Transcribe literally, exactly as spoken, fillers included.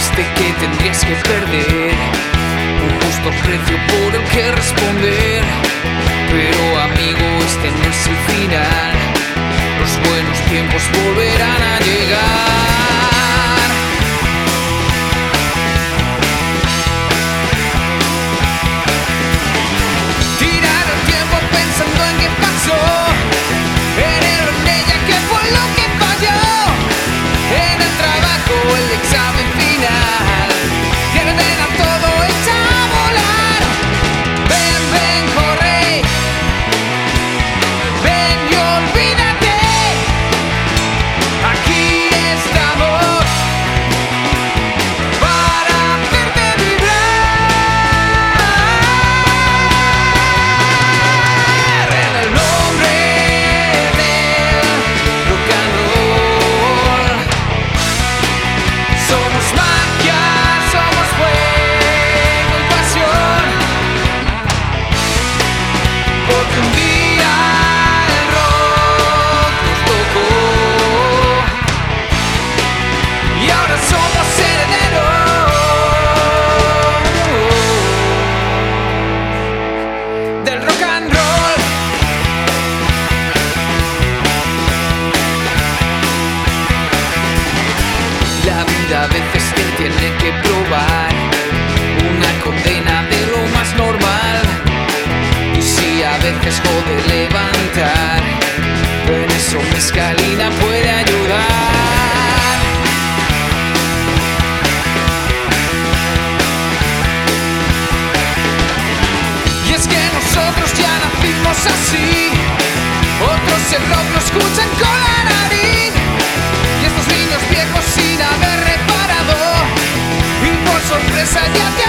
dijiste que tendrías que perder un justo precio por el que responder. Pero amigo, este no es el final. Los buenos tiempos volverán a llegar. Tirar el tiempo pensando en qué pasó, en él o en ella, qué fue lo que falló, en el trabajo, el examen final, que ordena todo, echa a volar. Ven, ven, corre, ven y olvídate. Aquí estamos para hacerte vibrar. En el nombre del rock and roll somos magia, somos fuego y pasión. Porque un día el rock nos tocó y ahora somos herederos del rock and roll. La vida a veces te tiene que probar una condena de lo más normal. Y si a veces jode levantar, en eso mezcalina puede ayudar. Y es que nosotros ya nacimos así, otros el rock lo escuchan con la nariz, y estos niños viejos sin haber reparado, y por sorpresa ya